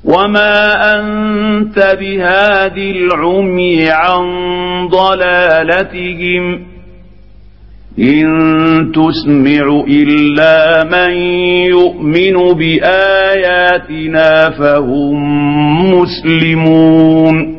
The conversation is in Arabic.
وما أنت بهاد العمي عن ضلالتهم إن تسمع إلا من يؤمن بآياتنا فهم مسلمون